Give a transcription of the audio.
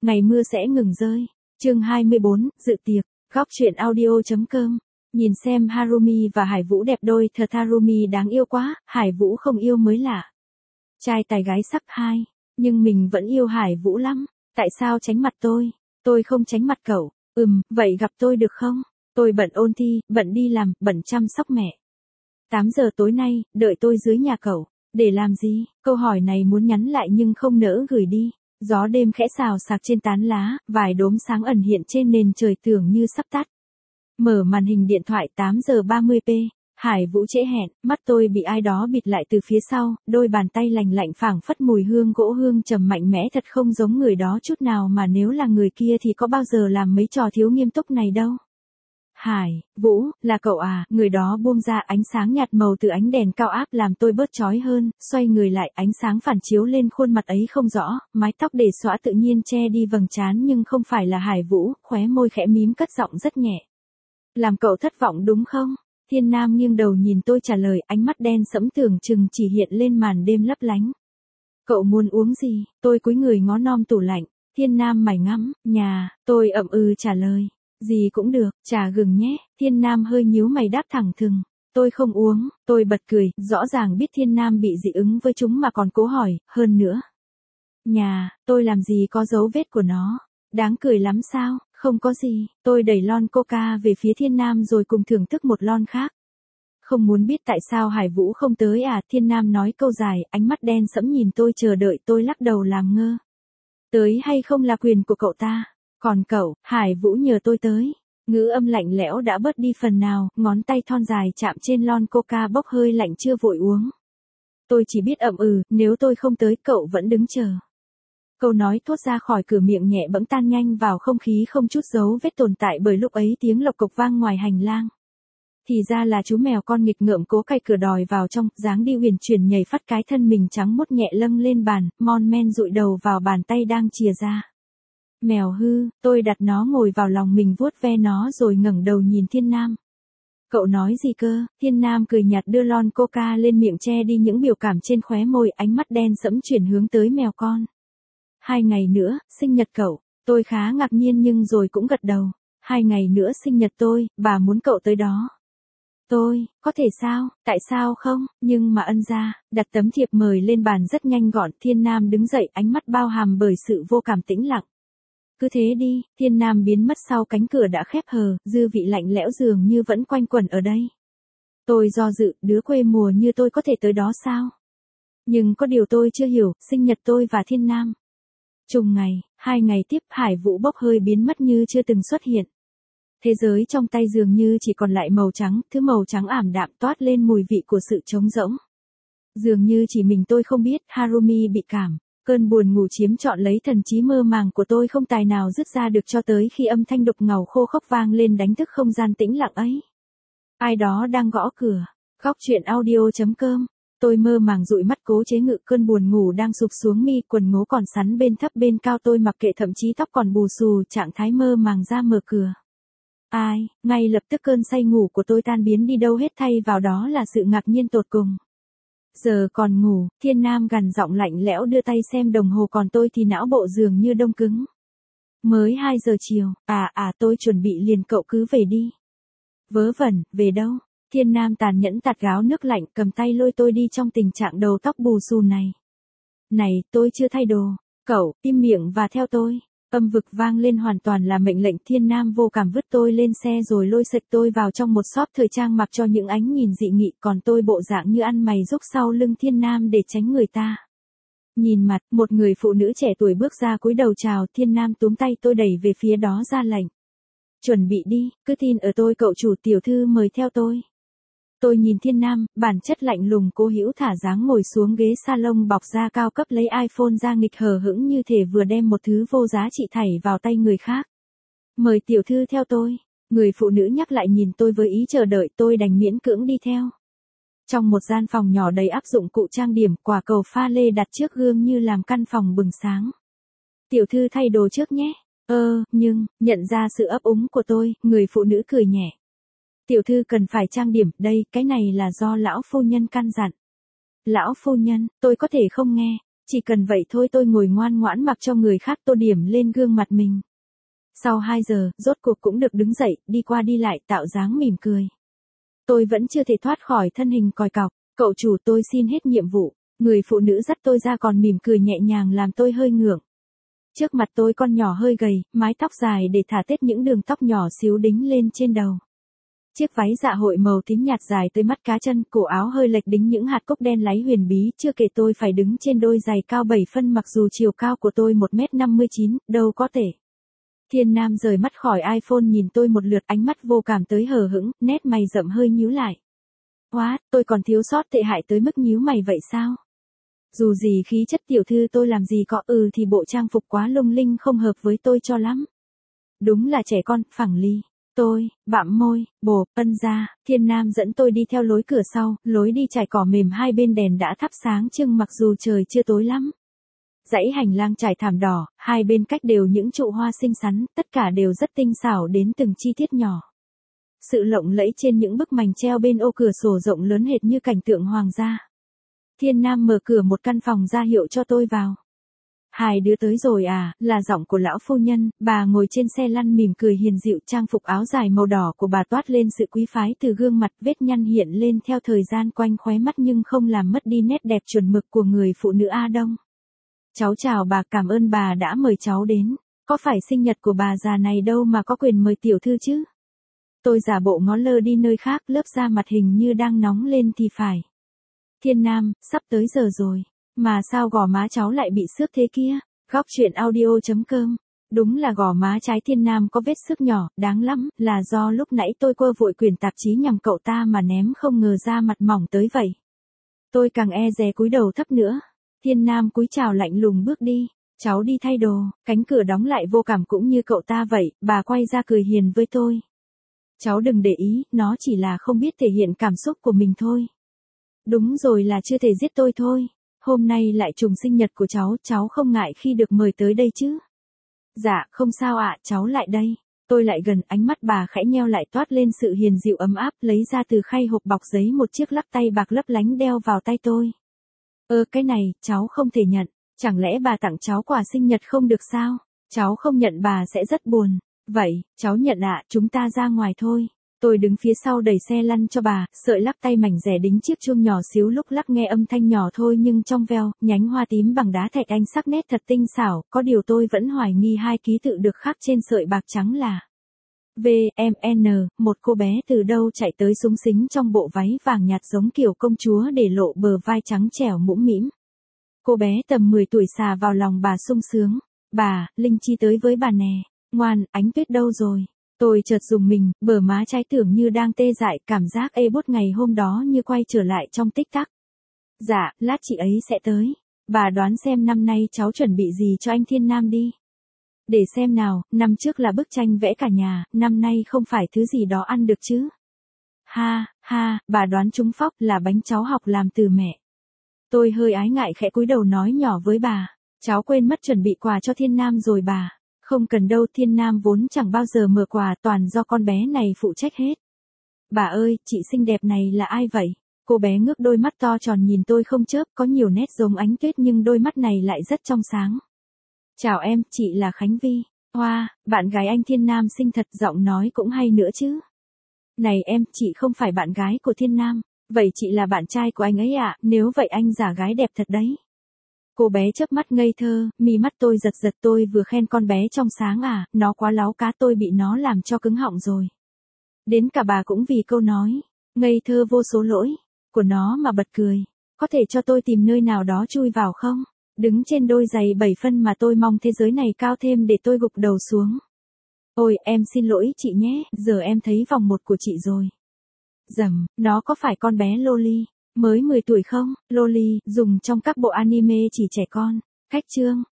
ngày mưa sẽ ngừng rơi. Chương 24, dự tiệc. Góc truyện audio.com. Nhìn xem Harumi và Hải Vũ đẹp đôi thật, Harumi đáng yêu quá, Hải Vũ không yêu mới lạ. Trai tài gái sắc hai, nhưng mình vẫn yêu Hải Vũ lắm. Tại sao tránh mặt tôi? Tôi không tránh mặt cậu. Vậy gặp tôi được không? Tôi bận ôn thi, bận đi làm, bận chăm sóc mẹ. 8 giờ tối nay, đợi tôi dưới nhà cậu. Để làm gì? Câu hỏi này muốn nhắn lại nhưng không nỡ gửi đi. Gió đêm khẽ xào xạc trên tán lá, vài đốm sáng ẩn hiện trên nền trời tưởng như sắp tắt. Mở màn hình điện thoại 8 giờ 30p. Hải Vũ trễ hẹn, mắt tôi bị ai đó bịt lại từ phía sau, đôi bàn tay lành lạnh phảng phất mùi hương gỗ hương trầm mạnh mẽ thật không giống người đó chút nào, mà nếu là người kia thì có bao giờ làm mấy trò thiếu nghiêm túc này đâu. Hải Vũ, là cậu à? Người đó buông ra ánh sáng nhạt màu từ ánh đèn cao áp làm tôi bớt chói hơn, xoay người lại, ánh sáng phản chiếu lên khuôn mặt ấy không rõ, mái tóc để xõa tự nhiên che đi vầng trán nhưng không phải là Hải Vũ, khóe môi khẽ mím cất giọng rất nhẹ. Làm cậu thất vọng đúng không? Thiên Nam nghiêng đầu nhìn tôi trả lời, ánh mắt đen sẫm tưởng chừng chỉ hiện lên màn đêm lấp lánh. Cậu muốn uống gì? Tôi cúi người ngó nom tủ lạnh. Thiên Nam mải ngắm, nhà, tôi trả lời. Gì cũng được, trà gừng nhé. Thiên Nam hơi nhíu mày đáp thẳng thừng. Tôi không uống, tôi bật cười, rõ ràng biết Thiên Nam bị dị ứng với chúng mà còn cố hỏi, hơn nữa. Nhà, tôi làm gì có dấu vết của nó. Đáng cười lắm sao? Không có gì, tôi đẩy lon coca về phía Thiên Nam rồi cùng thưởng thức một lon khác. Không muốn biết tại sao Hải Vũ không tới à? Thiên Nam nói câu dài, ánh mắt đen sẫm nhìn tôi chờ đợi, tôi lắc đầu làm ngơ. Tới hay không là quyền của cậu ta. Còn cậu, Hải Vũ nhờ tôi tới. Ngữ âm lạnh lẽo đã bớt đi phần nào, ngón tay thon dài chạm trên lon coca bốc hơi lạnh chưa vội uống. Tôi chỉ biết nếu tôi không tới cậu vẫn đứng chờ. Câu nói thốt ra khỏi cửa miệng nhẹ bẫng tan nhanh vào không khí không chút dấu vết tồn tại, bởi lúc ấy tiếng lộc cộc vang ngoài hành lang. Thì ra là chú mèo con nghịch ngợm cố cày cửa đòi vào trong, dáng đi huyền chuyển nhảy phát cái thân mình trắng muốt nhẹ lâng lên bàn, mon men dụi đầu vào bàn tay đang chìa ra. Mèo hư, tôi đặt nó ngồi vào lòng mình vuốt ve nó rồi ngẩng đầu nhìn Thiên Nam. Cậu nói gì cơ? Thiên Nam cười nhạt đưa lon coca lên miệng che đi những biểu cảm trên khóe môi, ánh mắt đen sẫm chuyển hướng tới mèo con. 2 ngày nữa, sinh nhật cậu. Tôi khá ngạc nhiên nhưng rồi cũng gật đầu. 2 ngày nữa sinh nhật tôi, bà muốn cậu tới đó. Tôi, có thể sao, tại sao không, nhưng mà ân ra, đặt tấm thiệp mời lên bàn rất nhanh gọn. Thiên Nam đứng dậy, ánh mắt bao hàm bởi sự vô cảm tĩnh lặng. Cứ thế đi. Thiên Nam biến mất sau cánh cửa đã khép hờ, dư vị lạnh lẽo dường như vẫn quanh quẩn ở đây. Tôi do dự, đứa quê mùa như tôi có thể tới đó sao? Nhưng có điều tôi chưa hiểu, sinh nhật tôi và Thiên Nam. Trùng ngày, 2 ngày tiếp, Hải Vũ bốc hơi biến mất như chưa từng xuất hiện. Thế giới trong tay dường như chỉ còn lại màu trắng, thứ màu trắng ảm đạm toát lên mùi vị của sự trống rỗng. Dường như chỉ mình tôi không biết, Harumi bị cảm. Cơn buồn ngủ chiếm trọn lấy thần trí mơ màng của tôi, không tài nào dứt ra được cho tới khi âm thanh đục ngầu khô khốc vang lên đánh thức không gian tĩnh lặng ấy. Ai đó đang gõ cửa. Góc truyện audio.com. Tôi mơ màng dụi mắt cố chế ngự cơn buồn ngủ đang sụp xuống mi, quần ngố còn sắn bên thấp bên cao tôi mặc kệ, thậm chí tóc còn bù xù, trạng thái mơ màng ra mở cửa. Ai, ngay lập tức cơn say ngủ của tôi tan biến đi đâu hết, thay vào đó là sự ngạc nhiên tột cùng. Giờ còn ngủ, Thiên Nam gằn giọng lạnh lẽo đưa tay xem đồng hồ, còn tôi thì não bộ dường như đông cứng. Mới 2 giờ chiều, tôi chuẩn bị liền, cậu cứ về đi. Vớ vẩn, về đâu? Thiên Nam tàn nhẫn tạt gáo nước lạnh, cầm tay lôi tôi đi trong tình trạng đầu tóc bù xù này. Này, tôi chưa thay đồ. Cậu, im miệng và theo tôi. Âm vực vang lên hoàn toàn là mệnh lệnh. Thiên Nam vô cảm vứt tôi lên xe rồi lôi sạch tôi vào trong một shop thời trang mặc cho những ánh nhìn dị nghị, còn tôi bộ dạng như ăn mày rúc sau lưng Thiên Nam để tránh người ta. Nhìn mặt, một người phụ nữ trẻ tuổi bước ra cúi đầu chào. Thiên Nam túm tay tôi đẩy về phía đó ra lệnh. Chuẩn bị đi, cứ tin ở tôi cậu chủ, tiểu thư mời theo tôi. Tôi nhìn Thiên Nam, bản chất lạnh lùng cố hữu thả dáng ngồi xuống ghế salon bọc da cao cấp, lấy iPhone ra nghịch hờ hững như thể vừa đem một thứ vô giá trị thảy vào tay người khác. Mời tiểu thư theo tôi. Người phụ nữ nhắc lại nhìn tôi với ý chờ đợi, tôi đành miễn cưỡng đi theo. Trong một gian phòng nhỏ đầy áp dụng cụ trang điểm, quả cầu pha lê đặt trước gương như làm căn phòng bừng sáng. Tiểu thư thay đồ trước nhé. Nhưng, nhận ra sự ấp úng của tôi, người phụ nữ cười nhẹ. Tiểu thư cần phải trang điểm, đây, cái này là do lão phu nhân căn dặn. Lão phu nhân, tôi có thể không nghe. Chỉ cần vậy thôi tôi ngồi ngoan ngoãn mặc cho người khác tô điểm lên gương mặt mình. Sau 2 giờ, rốt cuộc cũng được đứng dậy, đi qua đi lại tạo dáng mỉm cười. Tôi vẫn chưa thể thoát khỏi thân hình còi cọc, cậu chủ tôi xin hết nhiệm vụ, người phụ nữ dắt tôi ra còn mỉm cười nhẹ nhàng làm tôi hơi ngượng. Trước mặt tôi con nhỏ hơi gầy, mái tóc dài để thả tết những đường tóc nhỏ xíu đính lên trên đầu. Chiếc váy dạ hội màu tím nhạt dài tới mắt cá chân, cổ áo hơi lệch đính những hạt cúc đen láy huyền bí, chưa kể tôi phải đứng trên đôi giày cao 7 phân mặc dù chiều cao của tôi 1m59, đâu có thể. Thiên Nam rời mắt khỏi iPhone nhìn tôi một lượt ánh mắt vô cảm tới hờ hững, nét mày rậm hơi nhíu lại. Quá, tôi còn thiếu sót tệ hại tới mức nhíu mày vậy sao? Dù gì khí chất tiểu thư tôi làm gì có thì bộ trang phục quá lung linh không hợp với tôi cho lắm. Đúng là trẻ con, phẳng ly. Tôi, bặm môi, bồ, ân ra, Thiên Nam dẫn tôi đi theo lối cửa sau, lối đi trải cỏ mềm hai bên đèn đã thắp sáng trưng mặc dù trời chưa tối lắm. Dãy hành lang trải thảm đỏ, hai bên cách đều những trụ hoa xinh xắn, tất cả đều rất tinh xảo đến từng chi tiết nhỏ. Sự lộng lẫy trên những bức mành treo bên ô cửa sổ rộng lớn hệt như cảnh tượng hoàng gia. Thiên Nam mở cửa một căn phòng ra hiệu cho tôi vào. Hai đứa tới rồi à, là giọng của lão phu nhân, bà ngồi trên xe lăn mỉm cười hiền dịu, trang phục áo dài màu đỏ của bà toát lên sự quý phái từ gương mặt, vết nhăn hiện lên theo thời gian quanh khóe mắt nhưng không làm mất đi nét đẹp chuẩn mực của người phụ nữ A Đông. Cháu chào bà, cảm ơn bà đã mời cháu đến, có phải sinh nhật của bà già này đâu mà có quyền mời tiểu thư chứ? Tôi giả bộ ngó lơ đi nơi khác, lớp da mặt hình như đang nóng lên thì phải. Thiên Nam, sắp tới giờ rồi. Mà sao gò má cháu lại bị xước thế kia? Góc truyện audio.com. Đúng là gò má trái Thiên Nam có vết xước nhỏ, đáng lắm, là do lúc nãy tôi quơ vội quyển tạp chí nhằm cậu ta mà ném không ngờ da mặt mỏng tới vậy. Tôi càng e dè cúi đầu thấp nữa. Thiên Nam cúi chào lạnh lùng bước đi. Cháu đi thay đồ, cánh cửa đóng lại vô cảm cũng như cậu ta vậy, bà quay ra cười hiền với tôi. Cháu đừng để ý, nó chỉ là không biết thể hiện cảm xúc của mình thôi. Đúng rồi, là chưa thể giết tôi thôi. Hôm nay lại trùng sinh nhật của cháu không ngại khi được mời tới đây chứ? Dạ, không sao ạ, cháu lại đây. Tôi lại gần, ánh mắt bà khẽ nheo lại toát lên sự hiền dịu ấm áp, lấy ra từ khay hộp bọc giấy một chiếc lắc tay bạc lấp lánh đeo vào tay tôi. Cái này, cháu không thể nhận, chẳng lẽ bà tặng cháu quà sinh nhật không được sao? Cháu không nhận bà sẽ rất buồn. Vậy, cháu nhận ạ, chúng ta ra ngoài thôi. Tôi đứng phía sau đẩy xe lăn cho bà, sợi lắc tay mảnh rẻ đính chiếc chuông nhỏ xíu lúc lắc nghe âm thanh nhỏ thôi nhưng trong veo, nhánh hoa tím bằng đá thạch anh sắc nét thật tinh xảo, có điều tôi vẫn hoài nghi hai ký tự được khắc trên sợi bạc trắng là VMN, một cô bé từ đâu chạy tới súng xính trong bộ váy vàng nhạt giống kiểu công chúa để lộ bờ vai trắng trẻo mũm mĩm. Cô bé tầm 10 tuổi xà vào lòng bà sung sướng. Bà, Linh Chi tới với bà nè. Ngoan, Ánh Tuyết đâu rồi? Tôi chợt rùng mình, bờ má trái tưởng như đang tê dại, cảm giác ê buốt ngày hôm đó như quay trở lại trong tích tắc. Dạ, lát chị ấy sẽ tới. Bà đoán xem năm nay cháu chuẩn bị gì cho anh Thiên Nam đi. Để xem nào, năm trước là bức tranh vẽ cả nhà, năm nay không phải thứ gì đó ăn được chứ. Ha, ha, bà đoán trúng phóc, là bánh cháu học làm từ mẹ. Tôi hơi ái ngại khẽ cúi đầu nói nhỏ với bà. Cháu quên mất chuẩn bị quà cho Thiên Nam rồi bà. Không cần đâu, Thiên Nam vốn chẳng bao giờ mở quà, toàn do con bé này phụ trách hết. Bà ơi, chị xinh đẹp này là ai vậy? Cô bé ngước đôi mắt to tròn nhìn tôi không chớp, có nhiều nét giống Ánh Tuyết nhưng đôi mắt này lại rất trong sáng. Chào em, chị là Khánh Vi. Hoa, bạn gái anh Thiên Nam xinh thật, giọng nói cũng hay nữa chứ. Này em, chị không phải bạn gái của Thiên Nam. Vậy chị là bạn trai của anh ấy ạ, nếu vậy anh giả gái đẹp thật đấy. Cô bé chớp mắt ngây thơ, mí mắt tôi giật giật, tôi vừa khen con bé trong sáng à, nó quá láu cá, tôi bị nó làm cho cứng họng rồi. Đến cả bà cũng vì câu nói, ngây thơ vô số lỗi, của nó mà bật cười. Có thể cho tôi tìm nơi nào đó chui vào không? Đứng trên đôi giày 7 phân mà tôi mong thế giới này cao thêm để tôi gục đầu xuống. Ôi, em xin lỗi chị nhé, giờ em thấy vòng một của chị rồi. Dầm, nó có phải con bé Loli, mới 10 tuổi không? Loli, dùng trong các bộ anime chỉ trẻ con. Khách chương.